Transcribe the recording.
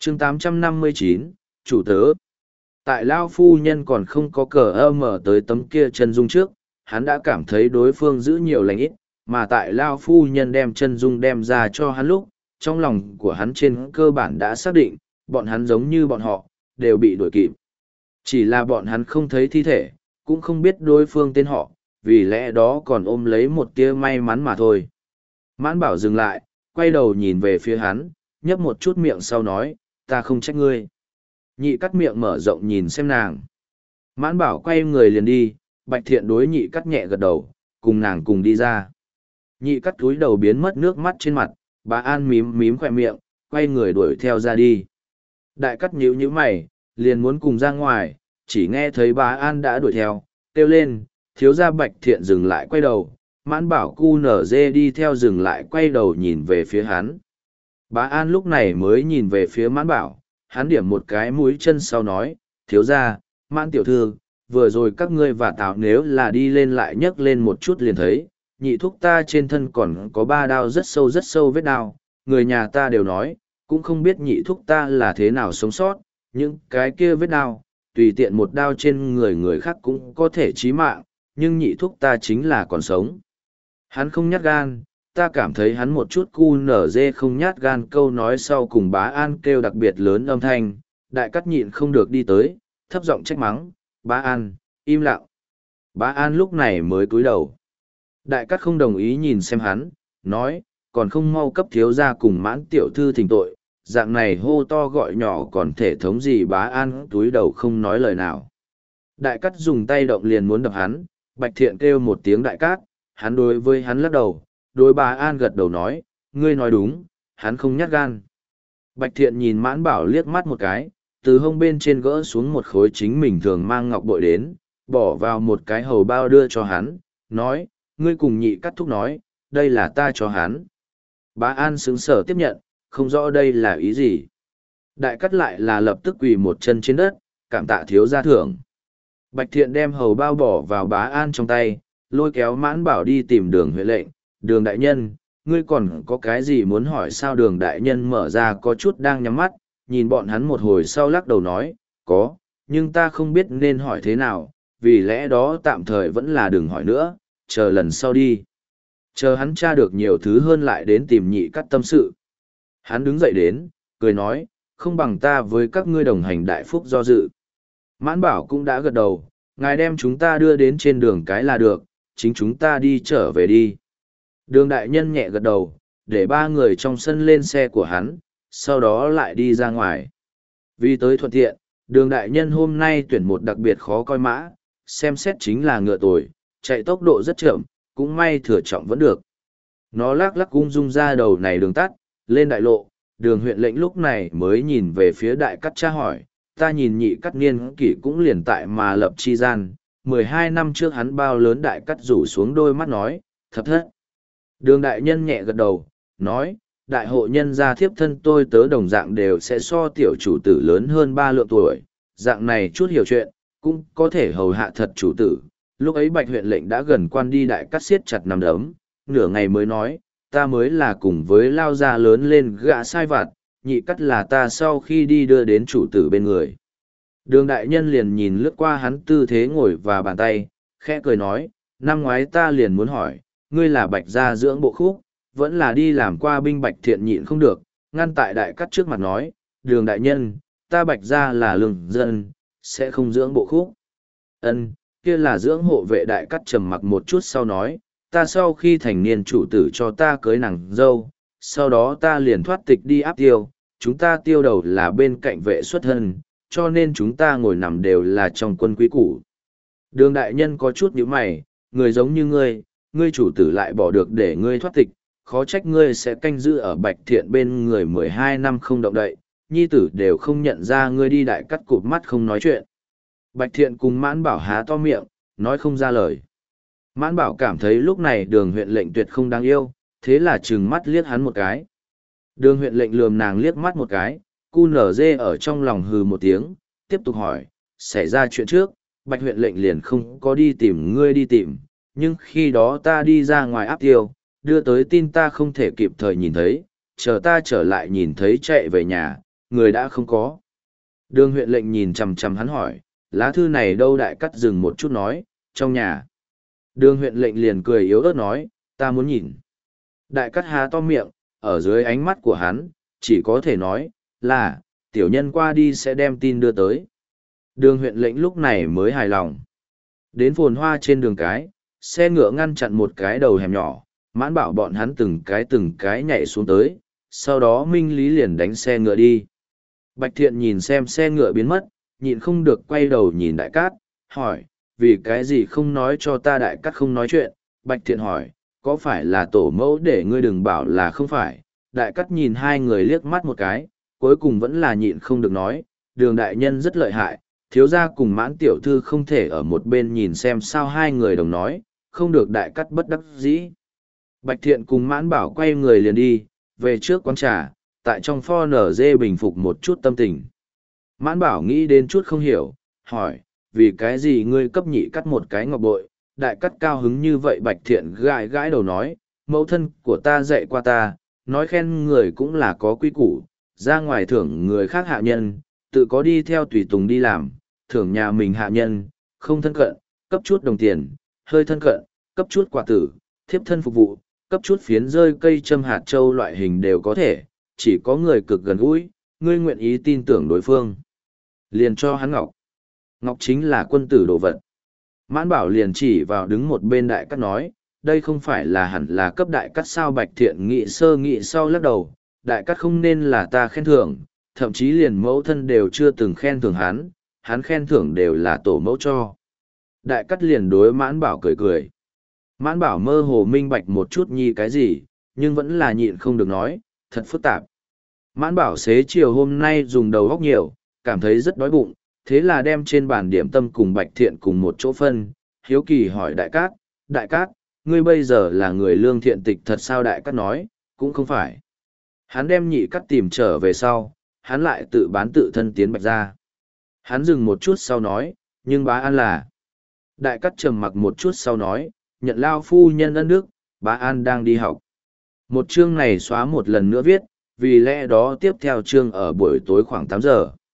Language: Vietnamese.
chương 859, chủ tớ. Tại Lao phu nhân còn không có cờ ơ mở tới tấm kia chân dung trước, hắn đã cảm thấy đối phương giữ nhiều lành ít, mà tại Lao phu nhân đem chân dung đem ra cho hắn lúc, trong lòng của hắn trên cơ bản đã xác định, bọn hắn giống như bọn họ, đều bị đuổi kịp. Chỉ là bọn hắn không thấy thi thể, cũng không biết đối phương tên họ, vì lẽ đó còn ôm lấy một tia may mắn mà thôi. Mãn Bảo dừng lại, quay đầu nhìn về phía hắn, nhấp một chút miệng sau nói, ta không trách ngươi. Nhị cắt miệng mở rộng nhìn xem nàng. Mãn Bảo quay người liền đi, Bạch Thiện đối nhị cắt nhẹ gật đầu, cùng nàng cùng đi ra. Nhị cắt túi đầu biến mất nước mắt trên mặt, bà An mím mím khỏe miệng, quay người đuổi theo ra đi. Đại cắt nhíu nhíu mày, liền muốn cùng ra ngoài, chỉ nghe thấy bà An đã đuổi theo, kêu lên, thiếu gia Bạch Thiện dừng lại quay đầu, Mãn Bảo cu nở dê đi theo dừng lại quay đầu nhìn về phía hắn. Bà An lúc này mới nhìn về phía Mãn Bảo, hắn điểm một cái mũi chân sau nói, thiếu gia, Mãn tiểu thư, vừa rồi các ngươi và Tào nếu là đi lên lại nhấc lên một chút liền thấy, nhị thúc ta trên thân còn có 3 đao rất sâu vết đao, người nhà ta đều nói, cũng không biết nhị thúc ta là thế nào sống sót, những cái kia vết đao, tùy tiện một đao trên người khác cũng có thể chí mạng, nhưng nhị thúc ta chính là còn sống. Hắn không nhát gan, ta cảm thấy hắn một chút cu nở dê không nhát gan câu nói sau cùng bá An kêu đặc biệt lớn âm thanh, đại cắt nhịn không được đi tới, thấp giọng trách mắng, bá An, im lặng. Bá An lúc này mới cúi đầu. Đại cắt không đồng ý nhìn xem hắn, nói, còn không mau cấp thiếu gia cùng Mãn tiểu thư thỉnh tội, dạng này hô to gọi nhỏ còn thể thống gì. Bá An túi đầu không nói lời nào. Đại cắt dùng tay động liền muốn đập hắn, Bạch Thiện kêu một tiếng đại cát, hắn đối với hắn lắc đầu, đối Bá An gật đầu nói, ngươi nói đúng, hắn không nhát gan. Bạch Thiện nhìn Mãn Bảo liếc mắt một cái, từ hông bên trên gỡ xuống một khối chính mình thường mang ngọc bội đến, bỏ vào một cái hầu bao đưa cho hắn, nói, ngươi cùng nhị cắt thúc nói, đây là ta cho hắn. Bá An sững sờ tiếp nhận, không rõ đây là ý gì. Đại cắt lại là lập tức quỳ một chân trên đất, cảm tạ thiếu gia thưởng. Bạch Thiện đem hầu bao bỏ vào Bá An trong tay, lôi kéo Mãn Bảo đi tìm Đường Huệ lệnh. Đường đại nhân, ngươi còn có cái gì muốn hỏi sao? Đường đại nhân mở ra có chút đang nhắm mắt, nhìn bọn hắn một hồi sau lắc đầu nói, có, nhưng ta không biết nên hỏi thế nào, vì lẽ đó tạm thời vẫn là đừng hỏi nữa, chờ lần sau đi. Chờ hắn tra được nhiều thứ hơn lại đến tìm nhị cắt tâm sự. Hắn đứng dậy đến, cười nói, không bằng ta với các ngươi đồng hành đại phúc do dự. Mãn Bảo cũng đã gật đầu, ngài đem chúng ta đưa đến trên đường cái là được, chính chúng ta đi trở về đi. Đường đại nhân nhẹ gật đầu, để 3 người trong sân lên xe của hắn, sau đó lại đi ra ngoài. Vì tới thuận tiện, đường đại nhân hôm nay tuyển một đặc biệt khó coi mã, xem xét chính là ngựa tồi, chạy tốc độ rất chậm, cũng may thừa trọng vẫn được. Nó lắc lắc ung dung ra đầu này đường tắt, lên đại lộ, đường huyện lệnh lúc này mới nhìn về phía đại cắt tra hỏi, ta nhìn nhị cắt niên kỷ cũng liền tại mà lập chi gian, 12 năm trước hắn bao lớn. Đại cắt rủ xuống đôi mắt nói, thập thất. Đường đại nhân nhẹ gật đầu, nói, đại hộ nhân gia thiếp thân tôi tớ đồng dạng đều sẽ so tiểu chủ tử lớn hơn 3 lượng tuổi, dạng này chút hiểu chuyện, cũng có thể hầu hạ thật chủ tử. Lúc ấy Bạch huyện lệnh đã gần quan đi, đại cắt siết chặt nắm đấm, nửa ngày mới nói, ta mới là cùng với lao gia lớn lên gã sai vặt, nhị cắt là ta sau khi đi đưa đến chủ tử bên người. Đường đại nhân liền nhìn lướt qua hắn tư thế ngồi và bàn tay, khẽ cười nói, năm ngoái ta liền muốn hỏi, ngươi là Bạch gia dưỡng bộ khúc, vẫn là đi làm qua binh. Bạch Thiện nhịn không được, ngăn tại đại cắt trước mặt nói, đường đại nhân, ta Bạch gia là lương dân, sẽ không dưỡng bộ khúc. Ân, kia là dưỡng hộ vệ. Đại cắt trầm mặc một chút sau nói, ta sau khi thành niên chủ tử cho ta cưới nàng dâu, sau đó ta liền thoát tịch đi áp tiêu, chúng ta tiêu đầu là bên cạnh vệ xuất thân, cho nên chúng ta ngồi nằm đều là trong quân quý củ. Đường đại nhân có chút nhíu mày, người giống như ngươi chủ tử lại bỏ được để ngươi thoát tịch, khó trách ngươi sẽ canh giữ ở Bạch Thiện bên người 12 năm không động đậy, nhi tử đều không nhận ra ngươi đi. Đại cắt cụp mắt không nói chuyện. Bạch Thiện cùng Mãn Bảo há to miệng, nói không ra lời. Mãn Bảo cảm thấy lúc này đường huyện lệnh tuyệt không đáng yêu, thế là trừng mắt liếc hắn một cái. Đường huyện lệnh lườm nàng liếc mắt một cái, cu nở dê ở trong lòng hừ một tiếng, tiếp tục hỏi, xảy ra chuyện trước, Bạch huyện lệnh liền không có đi tìm ngươi đi tìm, nhưng khi đó ta đi ra ngoài áp tiêu, đưa tới tin ta không thể kịp thời nhìn thấy, chờ ta trở lại nhìn thấy chạy về nhà, người đã không có. Đường huyện lệnh nhìn chằm chằm hắn hỏi, lá thư này đâu? Đại cắt dừng một chút nói, trong nhà. Đường huyện lệnh liền cười yếu ớt nói, ta muốn nhìn. Đại cắt há to miệng, ở dưới ánh mắt của hắn, chỉ có thể nói, là, tiểu nhân qua đi sẽ đem tin đưa tới. Đường huyện lệnh lúc này mới hài lòng. Đến phồn hoa trên đường cái, xe ngựa ngăn chặn một cái đầu hẻm nhỏ, Mãn Bảo bọn hắn từng cái nhảy xuống tới, sau đó Minh Lý liền đánh xe ngựa đi. Bạch Thiện nhìn xem xe ngựa biến mất, nhịn không được quay đầu nhìn Đại Cát, hỏi, vì cái gì không nói cho ta? Đại Cát không nói chuyện. Bạch Thiện hỏi, có phải là tổ mẫu để ngươi đừng bảo là không phải? Đại Cát nhìn hai người liếc mắt một cái, cuối cùng vẫn là nhịn không được nói, Đường đại nhân rất lợi hại, thiếu gia cùng Mãn tiểu thư không thể ở một bên nhìn xem sao? Hai người đồng nói, không được. Đại Cát bất đắc dĩ. Bạch Thiện cùng Mãn Bảo quay người liền đi, về trước quán trà, tại trong pho nở dê bình phục một chút tâm tình. Mãn Bảo nghĩ đến chút không hiểu, hỏi, vì cái gì ngươi cấp nhị cắt một cái ngọc bội? Đại cắt cao hứng như vậy? Bạch Thiện gãi gãi đầu nói, mẫu thân của ta dạy qua ta, nói khen người cũng là có quy củ, ra ngoài thưởng người khác hạ nhân, tự có đi theo tùy tùng đi làm, thưởng nhà mình hạ nhân, không thân cận, cấp chút đồng tiền, hơi thân cận, cấp chút quà tử, thiếp thân phục vụ, cấp chút phiến rơi cây châm hạt châu loại hình đều có thể, chỉ có người cực gần gũi, ngươi nguyện ý tin tưởng đối phương. Liền cho hắn ngọc. Ngọc chính là quân tử đồ vật. Mãn Bảo liền chỉ vào đứng một bên Đại Cát nói, đây không phải là hẳn là cấp Đại Cát sao? Bạch Thiện nghĩ sơ nghĩ sau lắc đầu, Đại Cát không nên là ta khen thưởng, thậm chí liền mẫu thân đều chưa từng khen thưởng hắn khen thưởng đều là tổ mẫu cho. Đại Cát liền đối Mãn Bảo cười cười. Mãn Bảo mơ hồ minh bạch một chút nhi cái gì, nhưng vẫn là nhịn không được nói, thật phức tạp. Mãn Bảo xế chiều hôm nay dùng đầu góc nhiều, cảm thấy rất đói bụng, thế là đem trên bàn điểm tâm cùng Bạch Thiện cùng một chỗ phân, hiếu kỳ hỏi Đại Cát, ngươi bây giờ là người lương thiện tịch thật sao? Đại Cát nói, cũng không phải. Hắn đem nhị cắt tìm trở về sau, hắn lại tự bán tự thân tiến Bạch ra. Hắn dừng một chút sau nói, nhưng bá An là. Đại Cát trầm mặc một chút sau nói, nhận lao phu nhân ân đức, bá An đang đi học. Một chương này xóa một lần nữa viết, vì lẽ đó tiếp theo chương ở buổi tối khoảng 8 giờ.